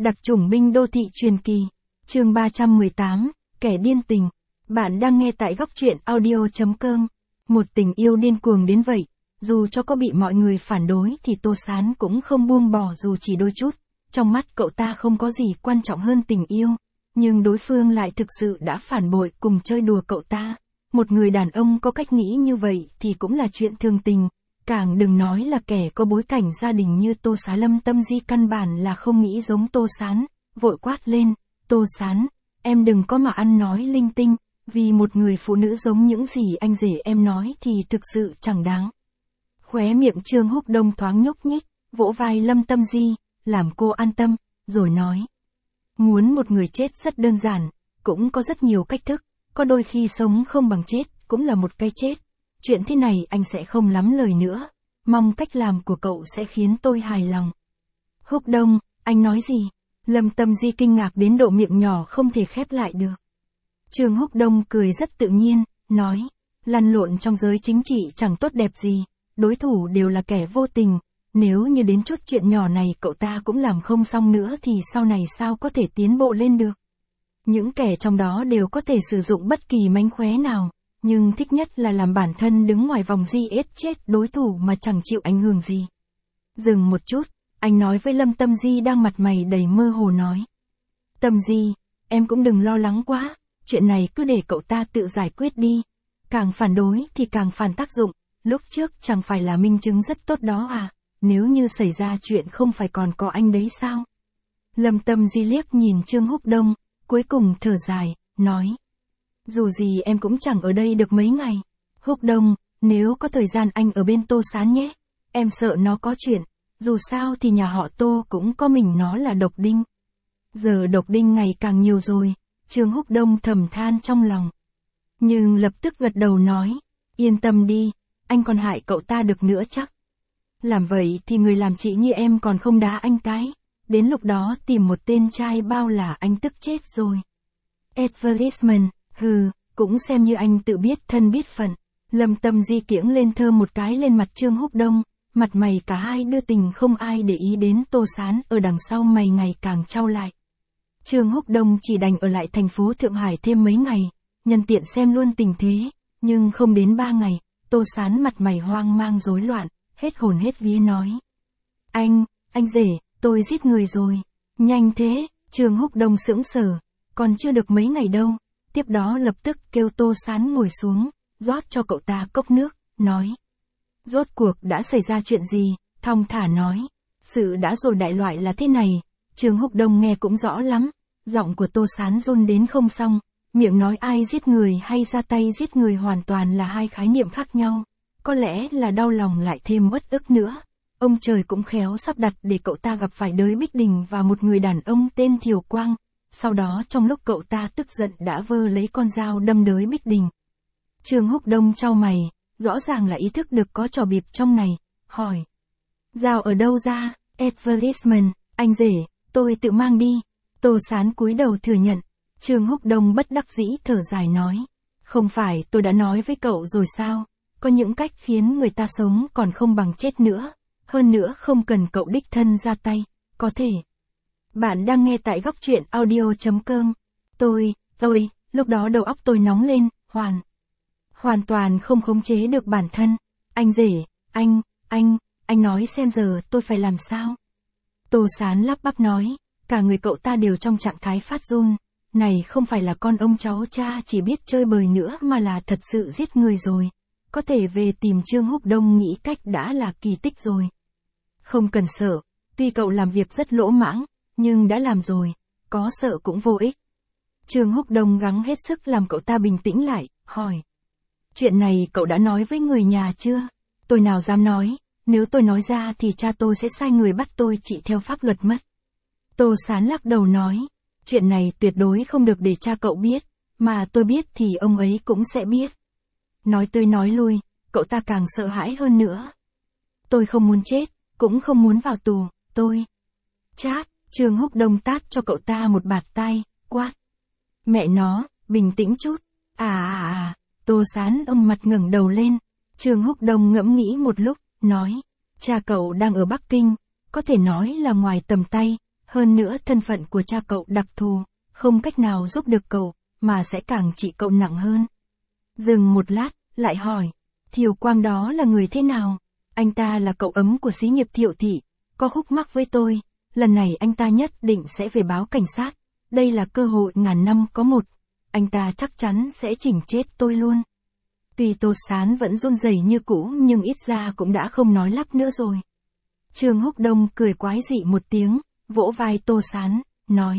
Đặc chủng binh đô thị truyền kỳ. Chương 318, kẻ điên tình. Bạn đang nghe tại góc truyện audio.com. Một tình yêu điên cuồng đến vậy, dù cho có bị mọi người phản đối thì Tô Sán cũng không buông bỏ dù chỉ đôi chút. Trong mắt cậu ta không có gì quan trọng hơn tình yêu, nhưng đối phương lại thực sự đã phản bội cùng chơi đùa cậu ta. Một người đàn ông có cách nghĩ như vậy thì cũng là chuyện thường tình, càng đừng nói là kẻ có bối cảnh gia đình như Tô Sán. Lâm Tâm Di căn bản là không nghĩ giống Tô Sán, vội quát lên, Tô Sán, em đừng có mà ăn nói linh tinh, vì một người phụ nữ giống những gì anh rể em nói thì thực sự chẳng đáng. Khóe miệng Trương Húc Đông thoáng nhúc nhích, vỗ vai Lâm Tâm Di, làm cô an tâm, rồi nói. Muốn một người chết rất đơn giản, cũng có rất nhiều cách thức, có đôi khi sống không bằng chết, cũng là một cái chết. Chuyện thế này anh sẽ không lắm lời nữa, mong cách làm của cậu sẽ khiến tôi hài lòng. Húc Đông, anh nói gì? Lâm Tâm Di kinh ngạc đến độ miệng nhỏ không thể khép lại được. Trương Húc Đông cười rất tự nhiên, nói, lăn lộn trong giới chính trị chẳng tốt đẹp gì, đối thủ đều là kẻ vô tình, nếu như đến chút chuyện nhỏ này cậu ta cũng làm không xong nữa thì sau này sao có thể tiến bộ lên được. Những kẻ trong đó đều có thể sử dụng bất kỳ mánh khóe nào, nhưng thích nhất là làm bản thân đứng ngoài vòng giết chết đối thủ mà chẳng chịu ảnh hưởng gì. Dừng một chút, anh nói với Lâm Tâm Di đang mặt mày đầy mơ hồ nói. Tâm Di, em cũng đừng lo lắng quá, chuyện này cứ để cậu ta tự giải quyết đi. Càng phản đối thì càng phản tác dụng, lúc trước chẳng phải là minh chứng rất tốt đó à, nếu như xảy ra chuyện không phải còn có anh đấy sao? Lâm Tâm Di liếc nhìn Trương Húc Đông, cuối cùng thở dài, nói. Dù gì em cũng chẳng ở đây được mấy ngày. Húc Đông, nếu có thời gian anh ở bên Tô Sán nhé. Em sợ nó có chuyện, dù sao thì nhà họ Tô cũng có mình nó là độc đinh. Giờ độc đinh ngày càng nhiều rồi, Trương Húc Đông thầm than trong lòng. Nhưng lập tức gật đầu nói, yên tâm đi, anh còn hại cậu ta được nữa chắc. Làm vậy thì người làm chị như em còn không đá anh cái, đến lúc đó tìm một tên trai bao là anh tức chết rồi. Advertisement, hừ, cũng xem như anh tự biết thân biết phận. Lâm Tâm Di kiễng lên thơ một cái lên mặt Trương Húc Đông, mặt mày cả hai đưa tình không ai để ý đến Tô Sán, ở đằng sau mày ngày càng trao lại. Trương Húc Đông chỉ đành ở lại thành phố Thượng Hải thêm mấy ngày, nhân tiện xem luôn tình thế, nhưng không đến 3 ngày, Tô Sán mặt mày hoang mang rối loạn, hết hồn hết vía nói. Anh rể, tôi giết người rồi. Nhanh thế, Trương Húc Đông sững sờ, còn chưa được mấy ngày đâu, tiếp đó lập tức kêu Tô Sán ngồi xuống, rót cho cậu ta cốc nước, nói. Rốt cuộc đã xảy ra chuyện gì, thong thả nói. Sự đã rồi đại loại là thế này, Trương Húc Đông nghe cũng rõ lắm, giọng của Tô Sán run đến không xong, miệng nói ai giết người hay ra tay giết người hoàn toàn là hai khái niệm khác nhau, có lẽ là đau lòng lại thêm uất ức nữa. Ông trời cũng khéo sắp đặt để cậu ta gặp phải Đới Bích Đình và một người đàn ông tên Thiều Quang, sau đó trong lúc cậu ta tức giận đã vơ lấy con dao đâm Đới Bích Đình. Trương Húc Đông chau mày, rõ ràng là ý thức được có trò bịp trong này, hỏi. Dao ở đâu ra? Advertisement, anh rể, tôi tự mang đi. Tô Sán cúi đầu thừa nhận. Trương Húc Đông bất đắc dĩ thở dài nói. Không phải tôi đã nói với cậu rồi sao? Có những cách khiến người ta sống còn không bằng chết nữa. Hơn nữa không cần cậu đích thân ra tay, có thể. Bạn đang nghe tại góc truyện audio.com. Tôi, lúc đó đầu óc tôi nóng lên, hoàn toàn không khống chế được bản thân. Anh rể, anh nói xem giờ tôi phải làm sao? Tô Sán lắp bắp nói, cả người cậu ta đều trong trạng thái phát run. Này không phải là con ông cháu cha chỉ biết chơi bời nữa mà là thật sự giết người rồi. Có thể về tìm Trương Húc Đông nghĩ cách đã là kỳ tích rồi. Không cần sợ, tuy cậu làm việc rất lỗ mãng, nhưng đã làm rồi, có sợ cũng vô ích. Trương Húc Đông gắng hết sức làm cậu ta bình tĩnh lại, hỏi. Chuyện này cậu đã nói với người nhà chưa? Tôi nào dám nói, nếu tôi nói ra thì cha tôi sẽ sai người bắt tôi trị theo pháp luật mất. Tô Sán lắc đầu nói, chuyện này tuyệt đối không được để cha cậu biết, mà tôi biết thì ông ấy cũng sẽ biết. Nói tới nói lui, cậu ta càng sợ hãi hơn nữa. Tôi không muốn chết, cũng không muốn vào tù, tôi. Chát, Trương Húc Đông tát cho cậu ta một bạt tai, quát. Mẹ nó, bình tĩnh chút. Tô Sán ông mặt ngẩng đầu lên. Trương Húc Đông ngẫm nghĩ một lúc, nói. Cha cậu đang ở Bắc Kinh, có thể nói là ngoài tầm tay, Hơn nữa thân phận của cha cậu đặc thù, không cách nào giúp được cậu, mà sẽ càng trị cậu nặng hơn. Dừng một lát, lại hỏi, Thiều Quang đó là người thế nào? Anh ta là cậu ấm của xí nghiệp Thiệu thị, có khúc mắc với tôi, lần này anh ta nhất định sẽ về báo cảnh sát, đây là cơ hội ngàn năm có một, anh ta chắc chắn sẽ chỉnh chết tôi luôn. Tuy Tô Sán vẫn run rẩy như cũ nhưng ít ra cũng đã không nói lắp nữa rồi. Trương Húc Đông cười quái dị một tiếng, vỗ vai Tô Sán, nói.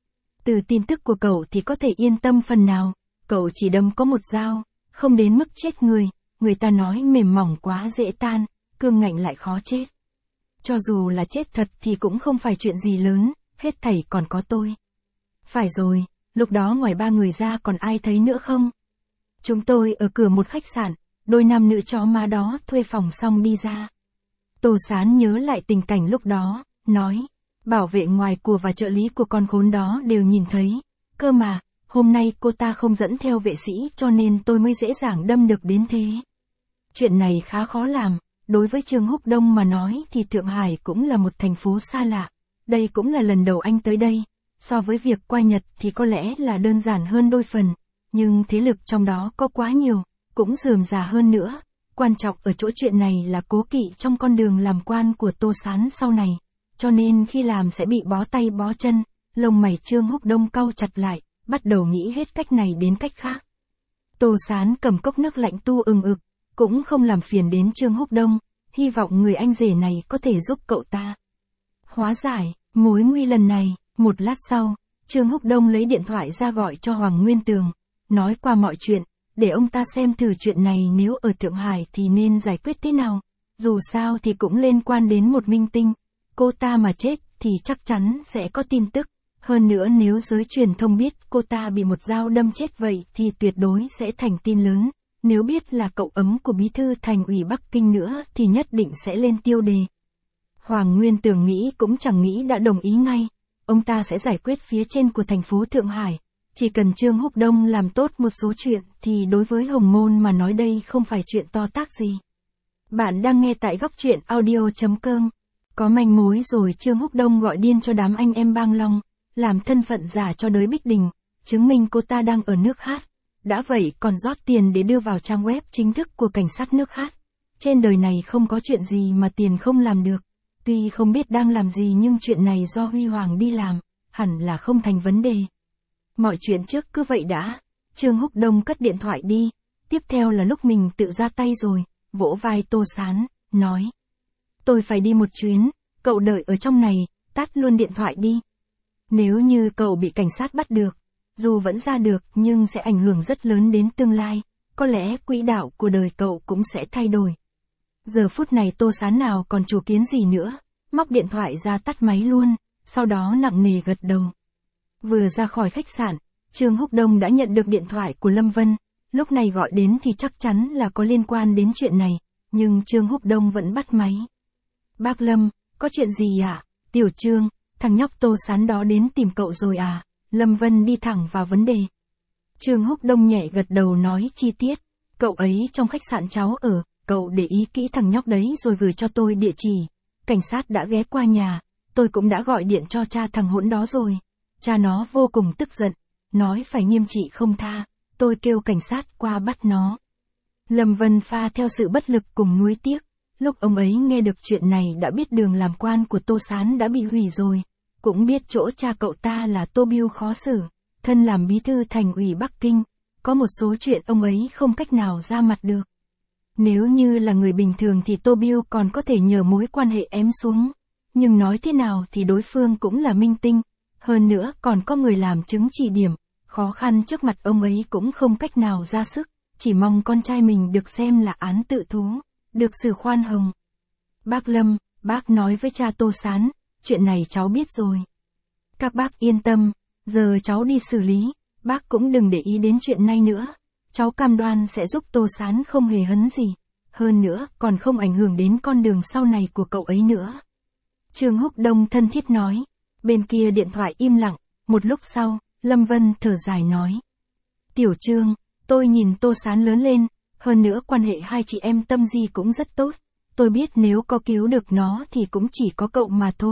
Từ tin tức của cậu thì có thể yên tâm phần nào, cậu chỉ đâm có một dao, không đến mức chết người, người ta nói mềm mỏng quá dễ tan, cương ngạnh lại khó chết. Cho dù là chết thật thì cũng không phải chuyện gì lớn, hết thảy còn có tôi. Phải rồi, lúc đó ngoài ba người ra còn ai thấy nữa không? Chúng tôi ở cửa một khách sạn, đôi nam nữ chó má đó thuê phòng xong đi ra. Tô Sán nhớ lại tình cảnh lúc đó, nói, bảo vệ ngoài của và trợ lý của con khốn đó đều nhìn thấy. Cơ mà, hôm nay cô ta không dẫn theo vệ sĩ cho nên tôi mới dễ dàng đâm được đến thế. Chuyện này khá khó làm, đối với Trương Húc Đông mà nói thì Thượng Hải cũng là một thành phố xa lạ. Đây cũng là lần đầu anh tới đây, so với việc qua Nhật thì có lẽ là đơn giản hơn đôi phần. Nhưng thế lực trong đó có quá nhiều, cũng rườm rà hơn nữa. Quan trọng ở chỗ chuyện này là cố kỵ trong con đường làm quan của Tô Sán sau này. Cho nên khi làm sẽ bị bó tay bó chân, lông mày Trương Húc Đông cau chặt lại, bắt đầu nghĩ hết cách này đến cách khác. Tô Sán cầm cốc nước lạnh tu ực, cũng không làm phiền đến Trương Húc Đông, hy vọng người anh rể này có thể giúp cậu ta hóa giải mối nguy lần này. Một lát sau, Trương Húc Đông lấy điện thoại ra gọi cho Hoàng Nguyên Tường, nói qua mọi chuyện, để ông ta xem thử chuyện này nếu ở Thượng Hải thì nên giải quyết thế nào. Dù sao thì cũng liên quan đến một minh tinh, cô ta mà chết thì chắc chắn sẽ có tin tức. Hơn nữa nếu giới truyền thông biết cô ta bị một dao đâm chết vậy thì tuyệt đối sẽ thành tin lớn. Nếu biết là cậu ấm của bí thư thành ủy Bắc Kinh nữa thì nhất định sẽ lên tiêu đề. Hoàng Nguyên Tường nghĩ cũng chẳng nghĩ đã đồng ý ngay. Ông ta sẽ giải quyết phía trên của thành phố Thượng Hải. Chỉ cần Trương Húc Đông làm tốt một số chuyện thì đối với Hồng Môn mà nói đây không phải chuyện to tát gì. Bạn đang nghe tại góc truyện audio.com. Có manh mối rồi Trương Húc Đông gọi điên cho đám anh em Bang Long, làm thân phận giả cho Đới Bích Đình, chứng minh cô ta đang ở nước hát. Đã vậy còn rót tiền để đưa vào trang web chính thức của cảnh sát nước hát. Trên đời này không có chuyện gì mà tiền không làm được. Tuy không biết đang làm gì nhưng chuyện này do Huy Hoàng đi làm, hẳn là không thành vấn đề. Mọi chuyện trước cứ vậy đã. Trương Húc Đông cất điện thoại đi. Tiếp theo là lúc mình tự ra tay rồi, vỗ vai Tô Sán, nói. Tôi phải đi một chuyến, cậu đợi ở trong này, tắt luôn điện thoại đi. Nếu như cậu bị cảnh sát bắt được, dù vẫn ra được nhưng sẽ ảnh hưởng rất lớn đến tương lai, có lẽ quỹ đạo của đời cậu cũng sẽ thay đổi. Giờ phút này Tô Sán nào còn chủ kiến gì nữa, móc điện thoại ra tắt máy luôn, sau đó nặng nề gật đầu. Vừa ra khỏi khách sạn, Trương Húc Đông đã nhận được điện thoại của Lâm Vân, lúc này gọi đến thì chắc chắn là có liên quan đến chuyện này, nhưng Trương Húc Đông vẫn bắt máy. Bác Lâm, có chuyện gì ạ? Tiểu Trương, thằng nhóc Tô Sán đó đến tìm cậu rồi à? Lâm Vân đi thẳng vào vấn đề. Trương Húc Đông nhẹ gật đầu nói chi tiết, cậu ấy trong khách sạn cháu ở, cậu để ý kỹ thằng nhóc đấy rồi gửi cho tôi địa chỉ. Cảnh sát đã ghé qua nhà, tôi cũng đã gọi điện cho cha thằng hỗn đó rồi. Cha nó vô cùng tức giận, nói phải nghiêm trị không tha, tôi kêu cảnh sát qua bắt nó. Lâm Vân pha theo sự bất lực cùng nuối tiếc, lúc ông ấy nghe được chuyện này đã biết đường làm quan của Tô Sán đã bị hủy rồi, cũng biết chỗ cha cậu ta là Tô Bưu khó xử, thân làm bí thư thành ủy Bắc Kinh, có một số chuyện ông ấy không cách nào ra mặt được. Nếu như là người bình thường thì Tô Bưu còn có thể nhờ mối quan hệ ém xuống, nhưng nói thế nào thì đối phương cũng là minh tinh. Hơn nữa còn có người làm chứng chỉ điểm, khó khăn trước mặt ông ấy cũng không cách nào ra sức, chỉ mong con trai mình được xem là án tự thú, được xử khoan hồng. Bác Lâm, bác nói với cha Tô Sán, chuyện này cháu biết rồi. Các bác yên tâm, giờ cháu đi xử lý, bác cũng đừng để ý đến chuyện này nữa. Cháu cam đoan sẽ giúp Tô Sán không hề hấn gì, hơn nữa còn không ảnh hưởng đến con đường sau này của cậu ấy nữa. Trương Húc Đông thân thiết nói. Bên kia điện thoại im lặng, một lúc sau, Lâm Vân thở dài nói. Tiểu Trương, tôi nhìn Tô Sán lớn lên, hơn nữa quan hệ hai chị em Tâm Di cũng rất tốt. Tôi biết nếu có cứu được nó thì cũng chỉ có cậu mà thôi.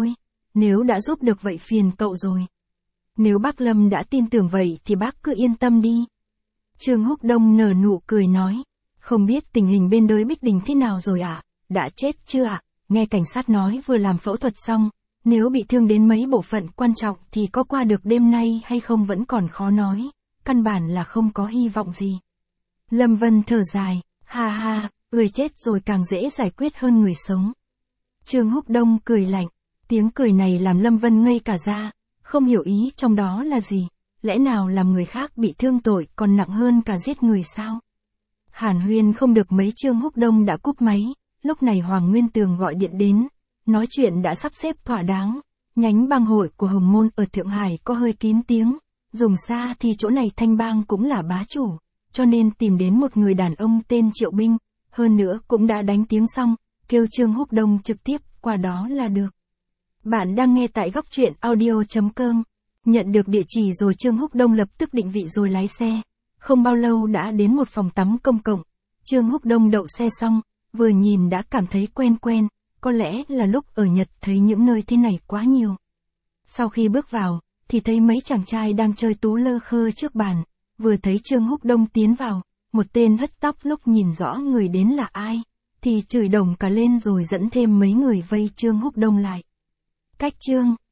nếu đã giúp được vậy phiền cậu rồi. Nếu bác Lâm đã tin tưởng vậy thì bác cứ yên tâm đi. Trương Húc Đông nở nụ cười nói, không biết tình hình bên đới Bích Đình thế nào rồi ạ, đã chết chưa ạ? Nghe cảnh sát nói vừa làm phẫu thuật xong, nếu bị thương đến mấy bộ phận quan trọng thì có qua được đêm nay hay không vẫn còn khó nói, căn bản là không có hy vọng gì. Lâm Vân thở dài, ha ha, người chết rồi càng dễ giải quyết hơn người sống. Trương Húc Đông cười lạnh, tiếng cười này làm Lâm Vân ngây cả ra, không hiểu ý trong đó là gì, lẽ nào làm người khác bị thương tội còn nặng hơn cả giết người sao? Hàn huyên không được mấy Trương Húc Đông đã cúp máy, lúc này Hoàng Nguyên Tường gọi điện đến, nói chuyện đã sắp xếp thỏa đáng, nhánh bang hội của Hồng Môn ở Thượng Hải có hơi kín tiếng, dùng xa thì chỗ này Thanh Bang cũng là bá chủ, cho nên tìm đến một người đàn ông tên Triệu Binh, hơn nữa cũng đã đánh tiếng xong, kêu Trương Húc Đông trực tiếp qua đó là được. Bạn đang nghe tại góc truyện audio.com. Nhận được địa chỉ rồi Trương Húc Đông lập tức định vị rồi lái xe. Không bao lâu đã đến một phòng tắm công cộng. Trương Húc Đông đậu xe xong, vừa nhìn đã cảm thấy quen quen, có lẽ là lúc ở Nhật thấy những nơi thế này quá nhiều. Sau khi bước vào, thì thấy mấy chàng trai đang chơi tú lơ khơ trước bàn. Vừa thấy Trương Húc Đông tiến vào, một tên hất tóc lúc nhìn rõ người đến là ai, thì chửi đồng cả lên rồi dẫn thêm mấy người vây Trương Húc Đông lại. Cách Trương